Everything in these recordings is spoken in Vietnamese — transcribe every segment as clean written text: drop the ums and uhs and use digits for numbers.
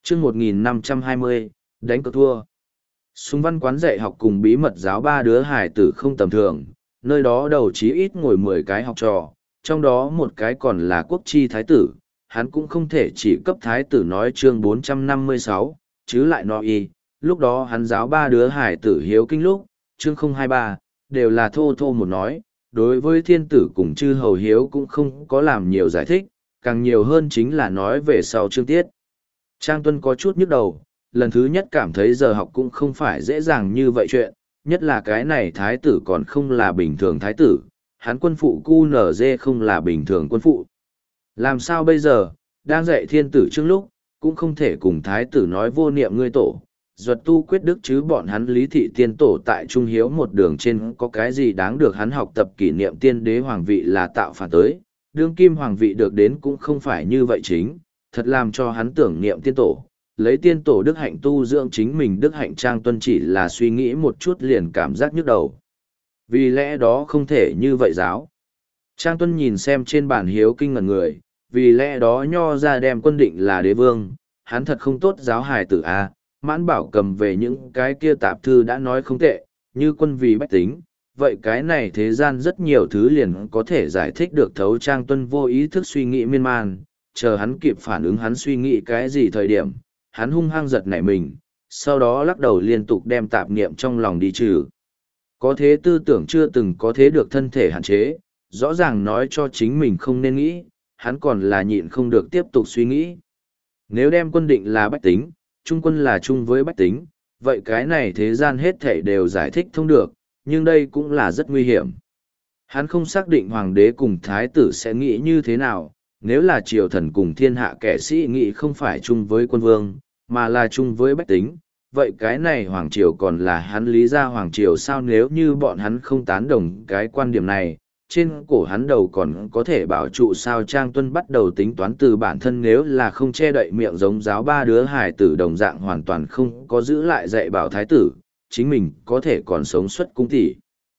chương 1520, đánh cược thua. Súng văn quán dạy học cùng bí mật giáo ba đứa hải tử không tầm thường, nơi đó đầu chí ít ngồi 10 cái học trò, trong đó một cái còn là quốc chi thái tử, hắn cũng không thể chỉ cấp thái tử nói chương 456, chứ lại nói y, lúc đó hắn giáo ba đứa hải tử hiếu kinh lúc, chương 023, đều là thô thô một nói, đối với thiên tử cùng chư hầu hiếu cũng không có làm nhiều giải thích, càng nhiều hơn chính là nói về sau chương tiết. Trang Tuân có chút nhức đầu, lần thứ nhất cảm thấy giờ học cũng không phải dễ dàng như vậy chuyện, nhất là cái này thái tử còn không là bình thường thái tử, hắn quân phụ QNZ không là bình thường quân phụ. Làm sao bây giờ, đang dạy thiên tử trước lúc, cũng không thể cùng thái tử nói vô niệm ngươi tổ, duật tu quyết đức chứ bọn hắn lý thị tiên tổ tại Trung Hiếu một đường trên có cái gì đáng được hắn học tập kỷ niệm tiên đế hoàng vị là tạo phản tới, đương kim hoàng vị được đến cũng không phải như vậy chính, thật làm cho hắn tưởng niệm tiên tổ. Lấy tiên tổ đức hạnh tu dưỡng chính mình đức hạnh. Trang Tuân chỉ là suy nghĩ một chút liền cảm giác nhức đầu. Vì lẽ đó không thể như vậy giáo. Trang Tuân nhìn xem trên bản hiếu kinh ngẩn người, vì lẽ đó nho ra đem quân định là đế vương, hắn thật không tốt giáo hài tử a. Mãn Bảo cầm về những cái kia tạp thư đã nói không tệ, như quân vì bách tính, vậy cái này thế gian rất nhiều thứ liền có thể giải thích được thấu. Trang Tuân vô ý thức suy nghĩ miên man, chờ hắn kịp phản ứng hắn suy nghĩ cái gì thời điểm, hắn hung hăng giật nảy mình, sau đó lắc đầu liên tục đem tạp niệm trong lòng đi trừ. Có thế tư tưởng chưa từng có thế được thân thể hạn chế, rõ ràng nói cho chính mình không nên nghĩ, hắn còn là nhịn không được tiếp tục suy nghĩ. Nếu đem quân định là bách tính, trung quân là chung với bách tính, vậy cái này thế gian hết thảy đều giải thích thông được, nhưng đây cũng là rất nguy hiểm. Hắn không xác định hoàng đế cùng thái tử sẽ nghĩ như thế nào, nếu là triều thần cùng thiên hạ kẻ sĩ nghĩ không phải chung với quân vương, mà là chung với bách tính, vậy cái này hoàng triều còn là hắn lý gia hoàng triều sao? Nếu như bọn hắn không tán đồng cái quan điểm này, trên cổ hắn đầu còn có thể bảo trụ sao? Trang Tuân bắt đầu tính toán từ bản thân, nếu là không che đậy miệng giống giáo ba đứa hài tử đồng dạng hoàn toàn không có giữ lại dạy bảo thái tử, chính mình có thể còn sống xuất cung tỷ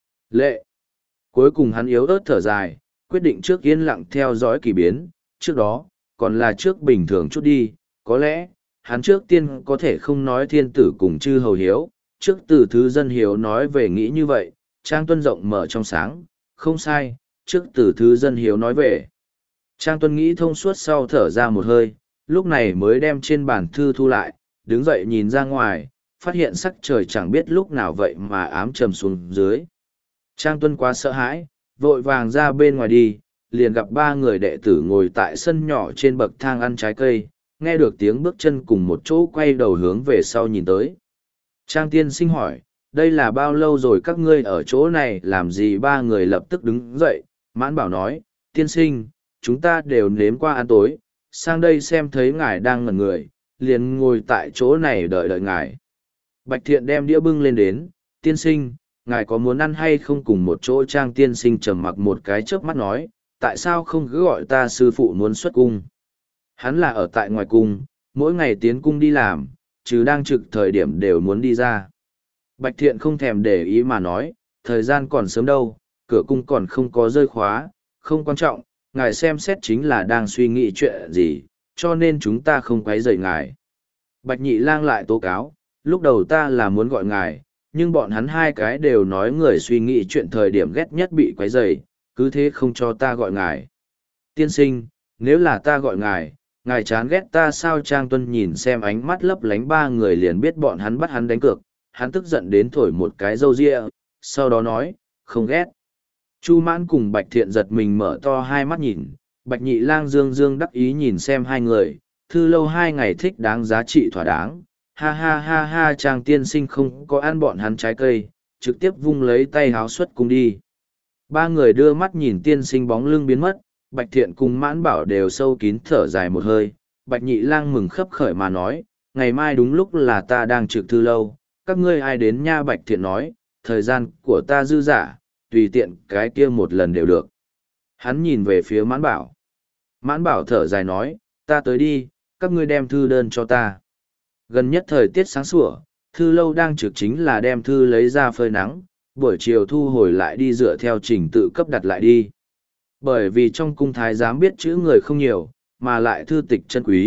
lệ. Cuối cùng hắn yếu ớt thở dài, quyết định trước yên lặng theo dõi kỳ biến, trước đó, còn là trước bình thường chút đi, có lẽ, hắn trước tiên có thể không nói thiên tử cùng chư hầu hiếu, trước từ thứ dân hiếu nói về nghĩ như vậy. Trang Tuân rộng mở trong sáng, không sai, trước từ thứ dân hiếu nói về. Trang Tuân nghĩ thông suốt sau thở ra một hơi, lúc này mới đem trên bàn thư thu lại, đứng dậy nhìn ra ngoài, phát hiện sắc trời chẳng biết lúc nào vậy mà ám trầm xuống dưới. Trang Tuân quá sợ hãi, vội vàng ra bên ngoài đi, liền gặp ba người đệ tử ngồi tại sân nhỏ trên bậc thang ăn trái cây, nghe được tiếng bước chân cùng một chỗ quay đầu hướng về sau nhìn tới. Trang tiên sinh hỏi, đây là bao lâu rồi các ngươi ở chỗ này làm gì? Ba người lập tức đứng dậy. Mãn Bảo nói, tiên sinh, chúng ta đều nếm qua ăn tối, sang đây xem thấy ngài đang ngẩn người, liền ngồi tại chỗ này đợi ngài. Bạch Thiện đem đĩa bưng lên đến, tiên sinh, ngài có muốn ăn hay không cùng một chỗ? Trang tiên sinh trầm mặc một cái chớp mắt nói, tại sao không cứ gọi ta sư phụ muốn xuất cung? Hắn là ở tại ngoài cung, mỗi ngày tiến cung đi làm, chứ đang trực thời điểm đều muốn đi ra. Bạch Thiện không thèm để ý mà nói, thời gian còn sớm đâu, cửa cung còn không có rơi khóa, không quan trọng, ngài xem xét chính là đang suy nghĩ chuyện gì, cho nên chúng ta không quấy rầy ngài. Bạch Nhị Lang lại tố cáo, lúc đầu ta là muốn gọi ngài, nhưng bọn hắn hai cái đều nói người suy nghĩ chuyện thời điểm ghét nhất bị quấy rầy, cứ thế không cho ta gọi ngài. Tiên sinh, nếu là ta gọi ngài, ngài chán ghét ta sao? Trang Tuân nhìn xem ánh mắt lấp lánh ba người liền biết bọn hắn bắt hắn đánh cược, hắn tức giận đến thổi một cái râu ria, sau đó nói, không ghét. Chu Mãn cùng Bạch Thiện giật mình mở to hai mắt nhìn, Bạch Nhị Lang dương dương đắc ý nhìn xem hai người, thư lâu 2 ngày thích đáng giá trị thỏa đáng, ha ha ha ha. Trang tiên sinh không có ăn bọn hắn trái cây, trực tiếp vung lấy tay háo xuất cung đi. Ba người đưa mắt nhìn tiên sinh bóng lưng biến mất, Bạch Thiện cùng Mãn Bảo đều sâu kín thở dài một hơi. Bạch Nhị Lang mừng khấp khởi mà nói, ngày mai đúng lúc là ta đang trực thư lâu, các ngươi ai đến nha? Bạch Thiện nói, thời gian của ta dư dả, tùy tiện cái kia một lần đều được. Hắn nhìn về phía Mãn Bảo. Mãn Bảo thở dài nói, ta tới đi, các ngươi đem thư đơn cho ta. Gần nhất thời tiết sáng sủa, thư lâu đang trực chính là đem thư lấy ra phơi nắng, buổi chiều thu hồi lại đi dựa theo trình tự cấp đặt lại đi. Bởi vì trong cung thái giám biết chữ người không nhiều, mà lại thư tịch chân quý,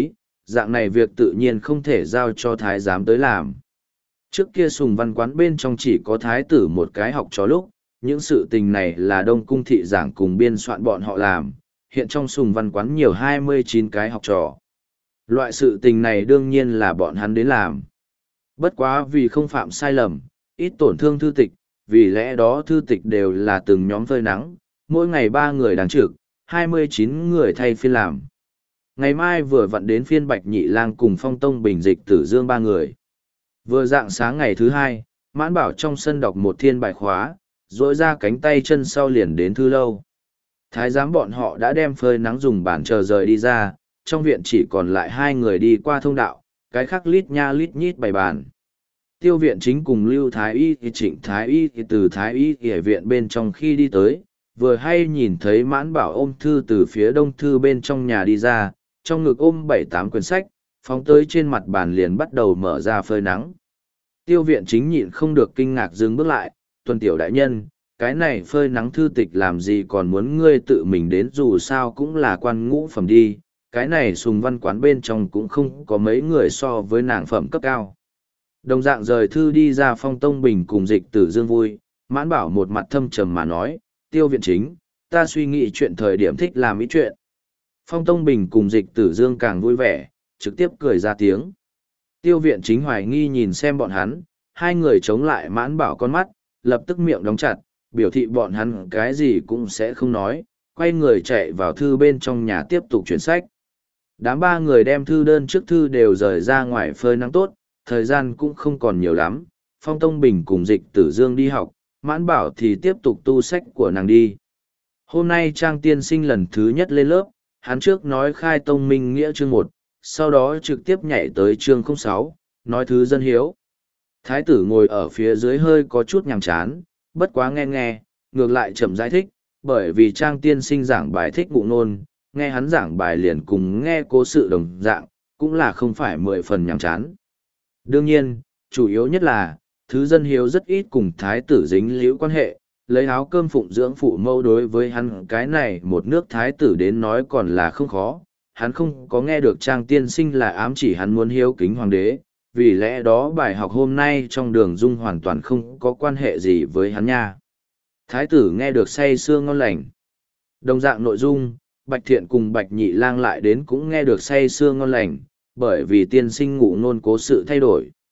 dạng này việc tự nhiên không thể giao cho thái giám tới làm. Trước kia Sùng Văn Quán bên trong chỉ có thái tử một cái học trò lúc, những sự tình này là Đông Cung thị giảng cùng biên soạn bọn họ làm, hiện trong Sùng Văn Quán nhiều 29 cái học trò. Loại sự tình này đương nhiên là bọn hắn đến làm. Bất quá vì không phạm sai lầm, ít tổn thương thư tịch, vì lẽ đó thư tịch đều là từng nhóm phơi nắng, mỗi ngày 3 người đang trực, 29 người thay phiên làm. Ngày mai vừa vặn đến phiên Bạch Nhị Lang cùng Phong Tông Bình Dịch Tử Dương 3 người. Vừa dạng sáng ngày thứ 2, Mãn Bảo trong sân đọc một thiên bài khóa, rỗi ra cánh tay chân sau liền đến thư lâu. Thái giám bọn họ đã đem phơi nắng dùng bàn chờ rời đi ra, trong viện chỉ còn lại 2 người đi qua thông đạo, cái khác lít nha lít nhít bày bàn. Tiêu viện chính cùng Lưu Thái Y thì Trịnh Thái Y thì từ Thái Y ở viện bên trong khi đi tới, vừa hay nhìn thấy Mãn Bảo ôm thư từ phía đông thư bên trong nhà đi ra, trong ngực ôm 7-8 quyển sách, phóng tới trên mặt bàn liền bắt đầu mở ra phơi nắng. Tiêu viện chính nhịn không được kinh ngạc dừng bước lại, Tuần tiểu đại nhân, cái này phơi nắng thư tịch làm gì còn muốn ngươi tự mình đến, dù sao cũng là quan ngũ phẩm đi, cái này Sùng Văn Quán bên trong cũng không có mấy người so với nàng phẩm cấp cao. Đồng dạng rời thư đi ra, Phong Tông Bình cùng Dịch Tử Dương vui, Mãn Bảo một mặt thâm trầm mà nói, Tiêu viện chính, ta suy nghĩ chuyện thời điểm thích làm ý chuyện. Phong Tông Bình cùng Dịch Tử Dương càng vui vẻ, trực tiếp cười ra tiếng. Tiêu viện chính hoài nghi nhìn xem bọn hắn, 2 người chống lại Mãn Bảo con mắt, lập tức miệng đóng chặt, biểu thị bọn hắn cái gì cũng sẽ không nói, quay người chạy vào thư bên trong nhà tiếp tục chuyển sách. Đám 3 người đem thư đơn trước thư đều rời ra ngoài phơi nắng tốt, thời gian cũng không còn nhiều lắm. Phong Tông Bình cùng Dịch Tử Dương đi học, Mãn Bảo thì tiếp tục tu sách của nàng đi. Hôm nay Trang tiên sinh lần thứ nhất lên lớp, hắn trước nói khai tông minh nghĩa chương 1, sau đó trực tiếp nhảy tới chương 06, nói thứ dân hiếu. Thái tử ngồi ở phía dưới hơi có chút nhàm chán, bất quá nghe, ngược lại chậm giải thích, bởi vì Trang tiên sinh giảng bài thích ngụ nôn, nghe hắn giảng bài liền cùng nghe cố sự đồng dạng, cũng là không phải 10 phần nhàm chán. Đương nhiên, chủ yếu nhất là, thứ dân hiếu rất ít cùng thái tử dính liễu quan hệ, lấy áo cơm phụng dưỡng phụ mâu đối với hắn cái này một nước thái tử đến nói còn là không khó. Hắn không có nghe được Trang tiên sinh là ám chỉ hắn muốn hiếu kính hoàng đế, vì lẽ đó bài học hôm nay trong đường dung hoàn toàn không có quan hệ gì với hắn nha. Thái tử nghe được say sưa ngon lành. Đồng dạng nội dung, Bạch Thiện cùng Bạch Nhị Lang lại đến cũng nghe được say sưa ngon lành, bởi vì tiên sinh ngụ nôn cố sự thay đổi.